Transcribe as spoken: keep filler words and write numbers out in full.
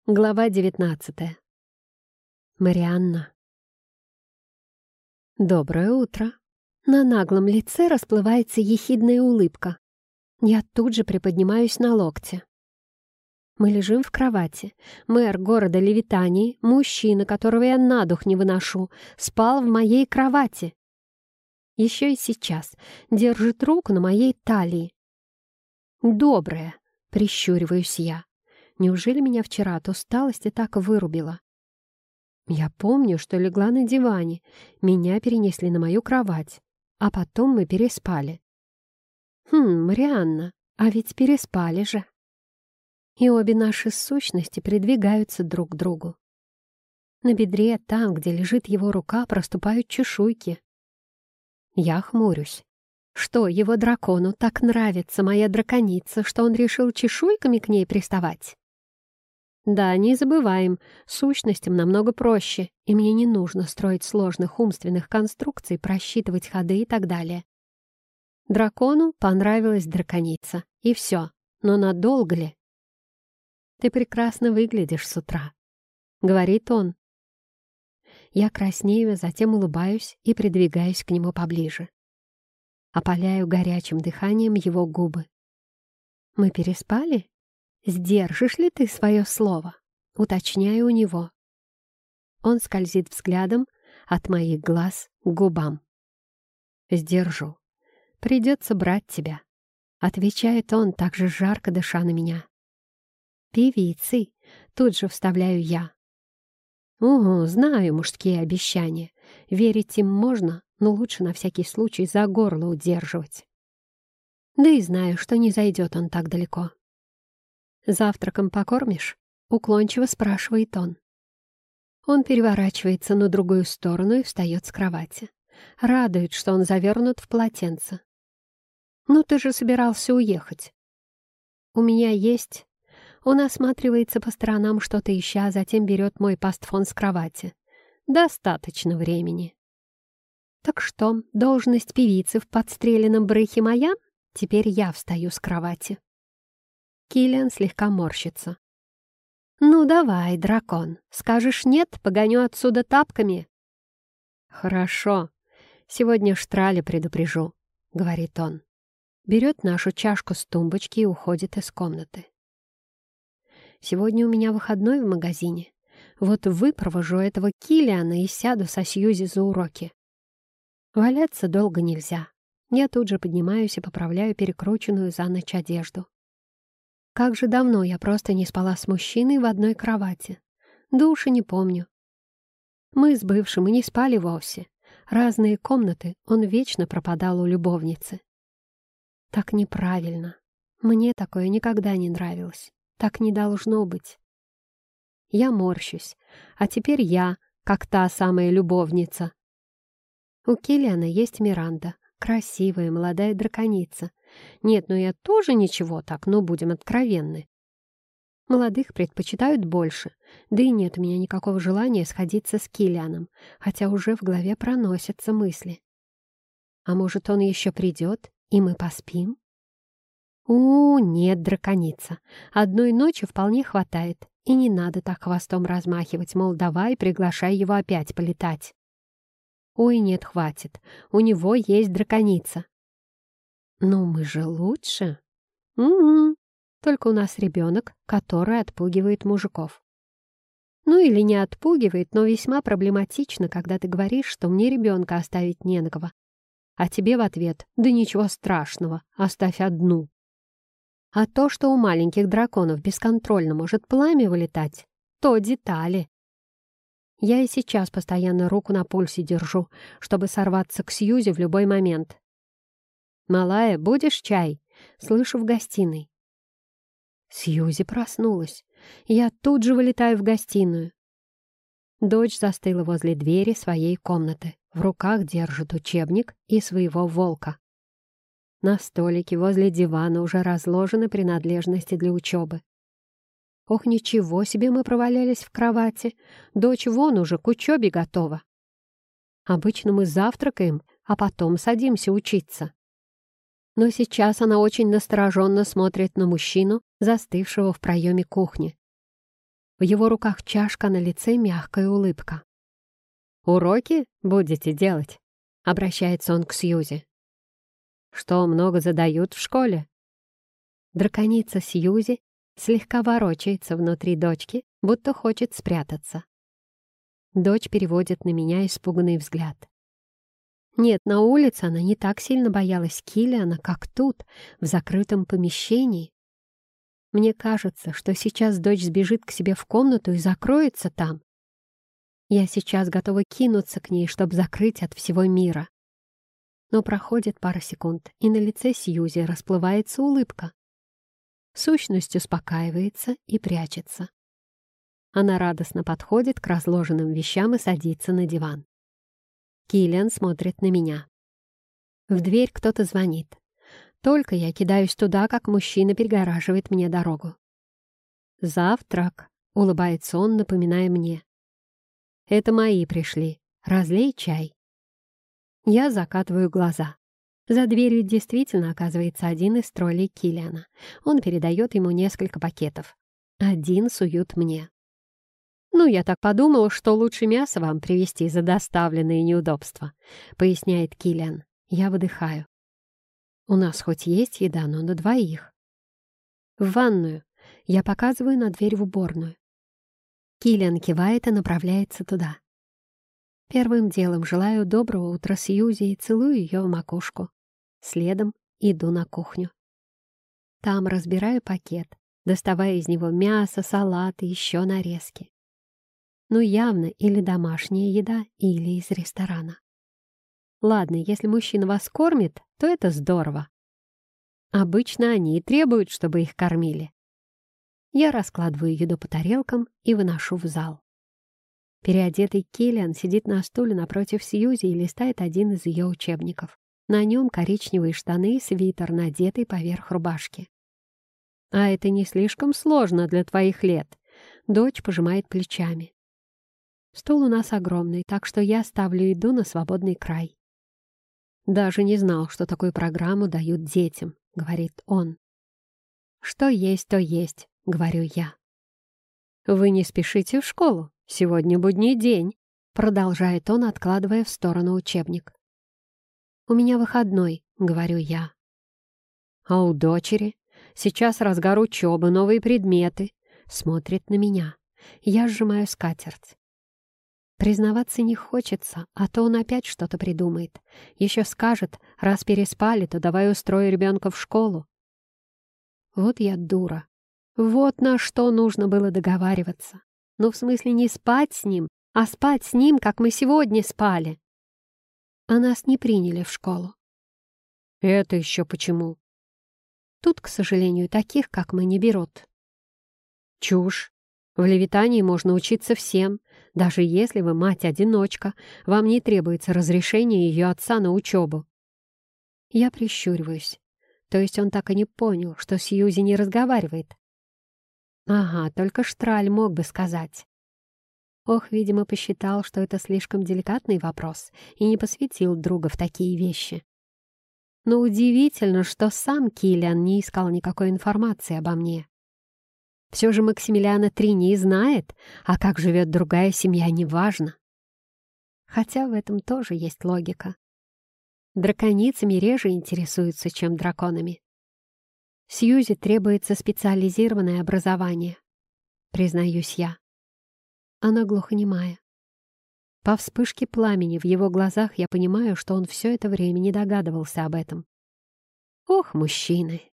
Глава девятнадцатая. Марианна. Доброе утро. На наглом лице расплывается ехидная улыбка. Я тут же приподнимаюсь на локте. Мы лежим в кровати. Мэр города Левитании, мужчина, которого я на дух не выношу, спал в моей кровати. Еще и сейчас держит руку на моей талии. «Доброе», — прищуриваюсь я. Неужели меня вчера от усталости так вырубило? Я помню, что легла на диване, меня перенесли на мою кровать, а потом мы переспали. Хм, Марианна, а ведь переспали же. И обе наши сущности придвигаются друг к другу. На бедре, там, где лежит его рука, проступают чешуйки. Я хмурюсь. Что, его дракону так нравится моя драконица, что он решил чешуйками к ней приставать? Да, не забываем, сущностям намного проще, и мне не нужно строить сложных умственных конструкций, просчитывать ходы и так далее. Дракону понравилась драконица, и все, но надолго ли? «Ты прекрасно выглядишь с утра», — говорит он. Я краснею, затем улыбаюсь и придвигаюсь к нему поближе. Опаляю горячим дыханием его губы. «Мы переспали? Сдержишь ли ты свое слово?» Уточняю у него. Он скользит взглядом от моих глаз к губам. «Сдержу. Придется брать тебя», — отвечает он, так же жарко дыша на меня. «Певицей», — тут же вставляю я. «Угу, знаю мужские обещания. Верить им можно, но лучше на всякий случай за горло удерживать. Да и знаю, что не зайдет он так далеко». «Завтраком покормишь?» — уклончиво спрашивает он. Он переворачивается на другую сторону и встает с кровати. Радует, что он завернут в полотенце. «Ну ты же собирался уехать». «У меня есть...» Он осматривается по сторонам, что-то ища, а затем берет мой пастфон с кровати. «Достаточно времени». «Так что, должность певицы в подстреленном брыхе моя?» Теперь я встаю с кровати. Киллиан слегка морщится. «Ну давай, дракон, скажешь нет, погоню отсюда тапками». «Хорошо, сегодня Штраля предупрежу», — говорит он. Берет нашу чашку с тумбочки и уходит из комнаты. «Сегодня у меня выходной в магазине. Вот выпровожу этого Киллиана и сяду со Сьюзи за уроки. Валяться долго нельзя». Я тут же поднимаюсь и поправляю перекрученную за ночь одежду. Как же давно я просто не спала с мужчиной в одной кровати. Да уж и не помню. Мы с бывшим и не спали вовсе. Разные комнаты, он вечно пропадал у любовницы. Так неправильно. Мне такое никогда не нравилось. Так не должно быть. Я морщусь, а теперь я, как та самая любовница. У Киллиана есть Миранда. Красивая молодая драконица. Нет, ну я тоже ничего так, но будем откровенны. Молодых предпочитают больше, да и нет у меня никакого желания сходиться с Киллианом, хотя уже в голове проносятся мысли. А может, он еще придет, и мы поспим? У, нет, драконица, одной ночи вполне хватает, и не надо так хвостом размахивать, мол, давай, приглашай его опять полетать. Ой, нет, хватит. У него есть драконица. Но мы же лучше. Угу. Только у нас ребенок, который отпугивает мужиков. Ну или не отпугивает, но весьма проблематично, когда ты говоришь, что мне ребенка оставить не на кого. А тебе в ответ: да ничего страшного, оставь одну. А то, что у маленьких драконов бесконтрольно может пламя вылетать, то детали. Я и сейчас постоянно руку на пульсе держу, чтобы сорваться к Сьюзи в любой момент. «Малая, будешь чай?» — слышу в гостиной. Сьюзи проснулась. Я тут же вылетаю в гостиную. Дочь застыла возле двери своей комнаты. В руках держит учебник и своего волка. На столике возле дивана уже разложены принадлежности для учебы. Ох, ничего себе мы провалялись в кровати. Дочь вон уже к учебе готова. Обычно мы завтракаем, а потом садимся учиться. Но сейчас она очень настороженно смотрит на мужчину, застывшего в проеме кухни. В его руках чашка, на лице мягкая улыбка. «Уроки будете делать?» — обращается он к Сьюзи. «Что, много задают в школе?» Драконица Сьюзи слегка ворочается внутри дочки, будто хочет спрятаться. Дочь переводит на меня испуганный взгляд. Нет, на улице она не так сильно боялась Киллиана, как тут, в закрытом помещении. Мне кажется, что сейчас дочь сбежит к себе в комнату и закроется там. Я сейчас готова кинуться к ней, чтобы закрыть от всего мира. Но проходит пара секунд, и на лице Сьюзи расплывается улыбка. Сущность успокаивается и прячется. Она радостно подходит к разложенным вещам и садится на диван. Киллиан смотрит на меня. В дверь кто-то звонит. Только я кидаюсь туда, как мужчина перегораживает мне дорогу. «Завтрак», — улыбается он, напоминая мне. «Это мои пришли. Разлей чай». Я закатываю глаза. За дверью действительно оказывается один из троллей Киллиана. Он передает ему несколько пакетов. Один суют мне. «Ну, я так подумал, что лучше мясо вам привезти за доставленные неудобства», — поясняет Киллиан. Я выдыхаю. «У нас хоть есть еда, но на двоих». «В ванную». Я показываю на дверь в уборную. Киллиан кивает и направляется туда. Первым делом желаю доброго утра Сьюзи и целую ее в макушку. Следом иду на кухню. Там разбираю пакет, доставая из него мясо, салат и еще нарезки. Ну, явно или домашняя еда, или из ресторана. Ладно, если мужчина вас кормит, то это здорово. Обычно они и требуют, чтобы их кормили. Я раскладываю еду по тарелкам и выношу в зал. Переодетый Киллиан сидит на стуле напротив Сьюзи и листает один из ее учебников. На нем коричневые штаны и свитер, надетый поверх рубашки. «А это не слишком сложно для твоих лет?» Дочь пожимает плечами. Стол у нас огромный, так что я ставлю еду на свободный край. «Даже не знал, что такую программу дают детям», — говорит он. «Что есть, то есть», — говорю я. «Вы не спешите в школу? Сегодня будний день», — продолжает он, откладывая в сторону учебник. «У меня выходной», — говорю я. «А у дочери? Сейчас разгар учебы, новые предметы», — смотрит на меня. Я сжимаю скатерть. Признаваться не хочется, а то он опять что-то придумает. Еще скажет, раз переспали, то давай устрою ребенка в школу. Вот я дура. Вот на что нужно было договариваться. Ну, в смысле, не спать с ним, а спать с ним, как мы сегодня спали. А нас не приняли в школу. Это еще почему? Тут, к сожалению, таких, как мы, не берут. Чушь. В Левитании можно учиться всем. Даже если вы мать-одиночка, вам не требуется разрешение ее отца на учебу. Я прищуриваюсь. То есть он так и не понял, что Сьюзи не разговаривает. Ага, только Штраль мог бы сказать. Ох, видимо, посчитал, что это слишком деликатный вопрос и не посвятил друга в такие вещи. Но удивительно, что сам Киллиан не искал никакой информации обо мне. Все же Максимилиана Трини знает, а как живет другая семья, неважно. Хотя в этом тоже есть логика. Драконицами реже интересуются, чем драконами. Сьюзи требуется специализированное образование, признаюсь я. Она глухонемая. По вспышке пламени в его глазах я понимаю, что он все это время не догадывался об этом. Ох, мужчины!